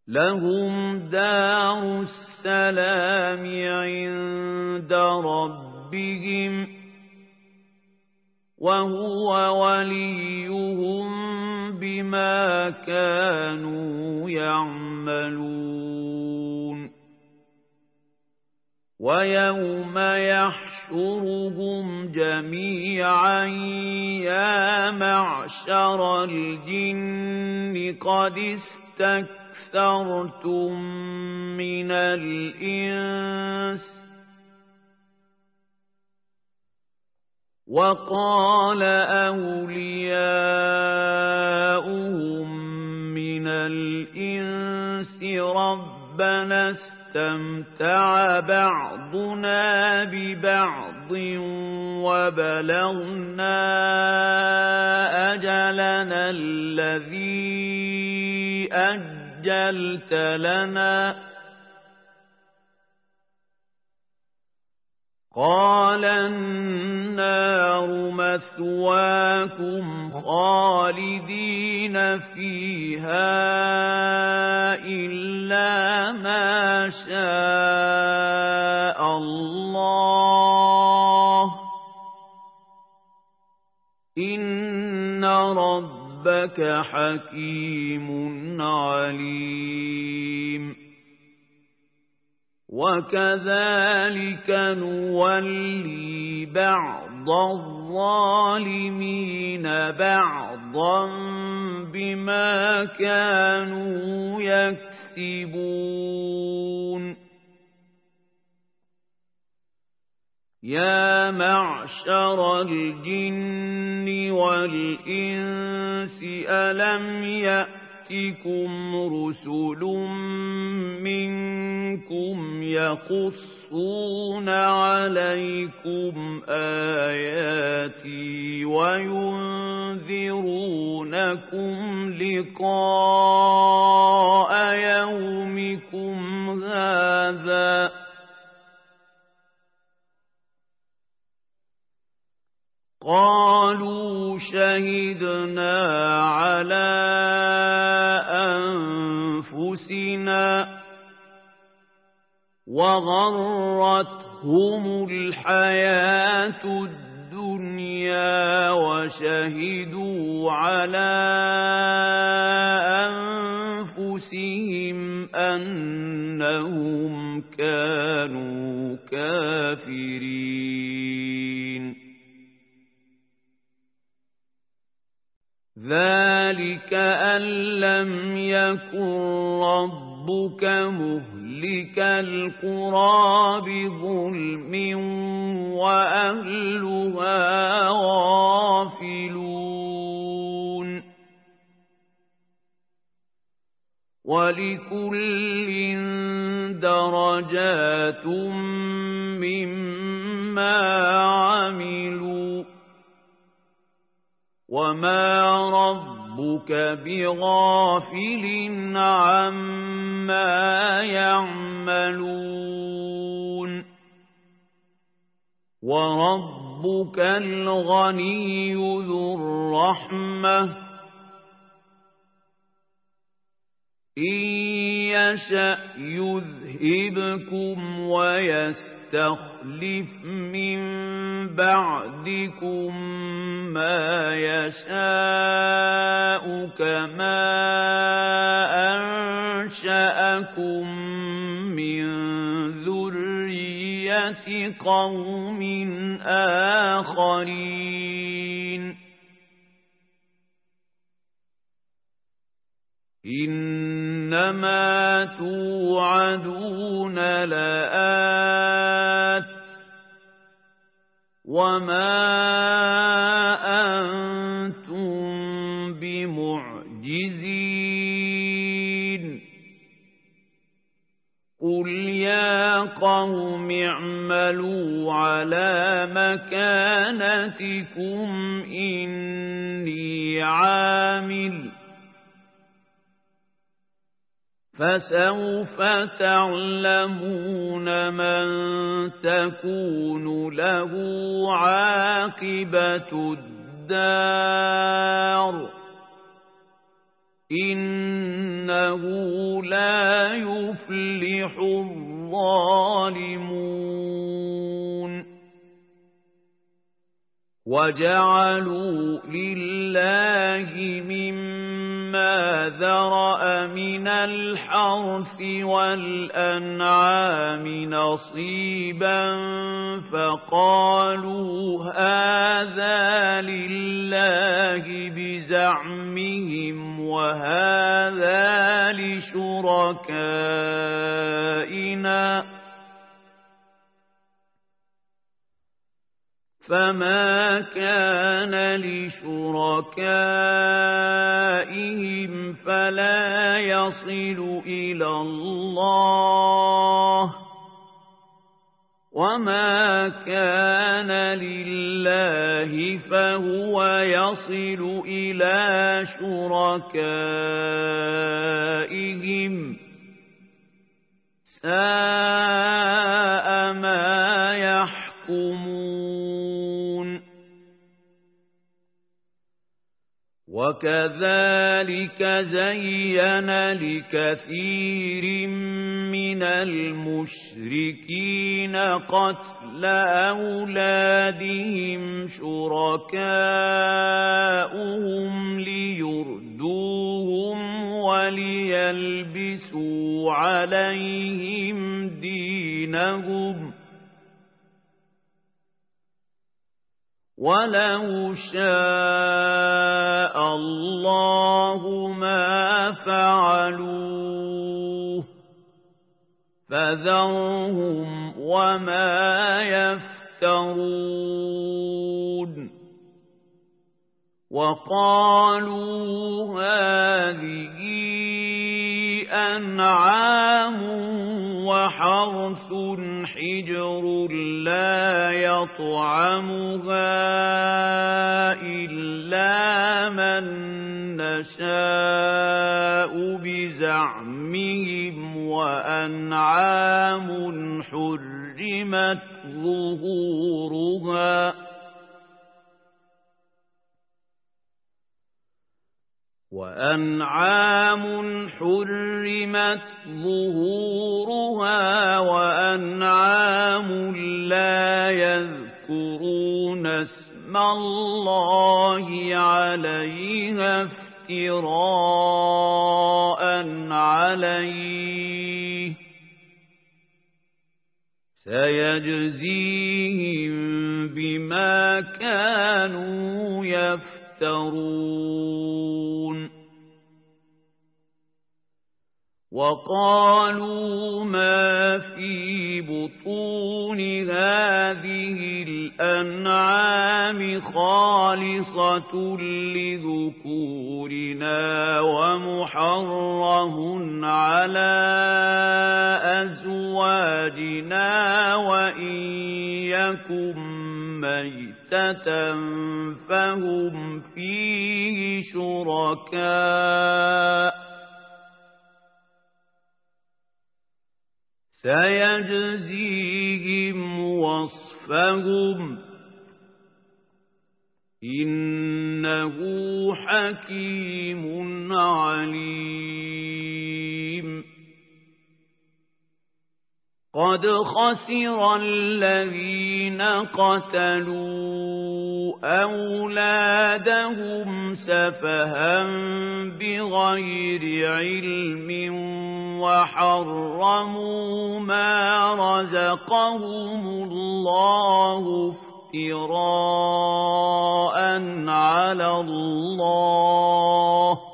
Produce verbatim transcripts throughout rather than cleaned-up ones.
لهم دار السلام عند ربهم وهو وليهم بما كانوا يعملون ويوم يحشرهم جميعا يا معشر الجن قد استكثرتم من الإنس وقال أولياؤهم من الإنس ربنا استمتع بعضنا ببعض وبلغنا أجلنا الذي أجلت لنا قال النار مثواكم خالدين فيها إلا ما شاء الله إن ربك حكيم عليم وكذلك نولي بعض الظالمين بعضا بما كانوا يكسبون يا معشر الجن والإنس ألم يأتكم رسل منكم يقصون عليكم آياتي وينذرونكم لقاء يومكم هذا قالوا شهدنا على أنفسنا وغرتهم الحياة الدنيا وشهدوا على أنفسهم أنهم كانوا كافرين ذلك أن لم يكن ربك مهلك القرى بظلم وأهلها غافلون ولكل درجات مما عملوا وما ربك بغافل عما يعملون وربك الغني ذو الرحمة إن يشأ يذهبكم ويستخلف من بعدكم ما يشاء كما أنشأكم من ذرية قوم آخرين إنما توعدون لآت وما أنتم بمعجزين قل يا قوم اعملوا على مكانتكم إني عامل فسوف تعلمون من تكون له عاقبة الدار إنه لا يفلح الظالمون وجعلوا لله مما ذرأ من الحرث والأنعام نصيبا فقالوا هذا لله بزعمهم وهذا لشركائنا فما كان لشركائهم فلا يصل إلى الله وما كان لله فهو يصل إلى شركائهم ساء ما يحكمون وكذلك زين لكثير من المشركين قتل أولادهم شركاؤهم ليردوهم وليلبسوا عليهم دينهم ولو شاء الله ما فعلوه فذرهم وما يفترون وقالوا هذه أنعام وحرث حجر لا يطعمها إلا من نشاء بزعمهم وأنعام حرمت ظهورها وأنعام حرمت ظهورها وأنعام لا يذكرون اسم الله عليها افتراء عليه سيجزيهم بما كانوا يفترون وقالوا ما في بطون هذه الأنعام خالصة لذكورنا ومحرم على أزواجنا وإن يكن ميتة فهم فيه شركاء سيجزيهم وصفهم إنه حكيم عليم قد خسر الذين قتلوا أولادهم سفها بغير علم وحرموا ما رزقهم الله افتراء على الله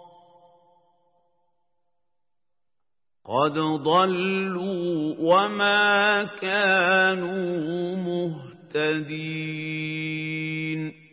قد ضلوا وما كانوا مهتدين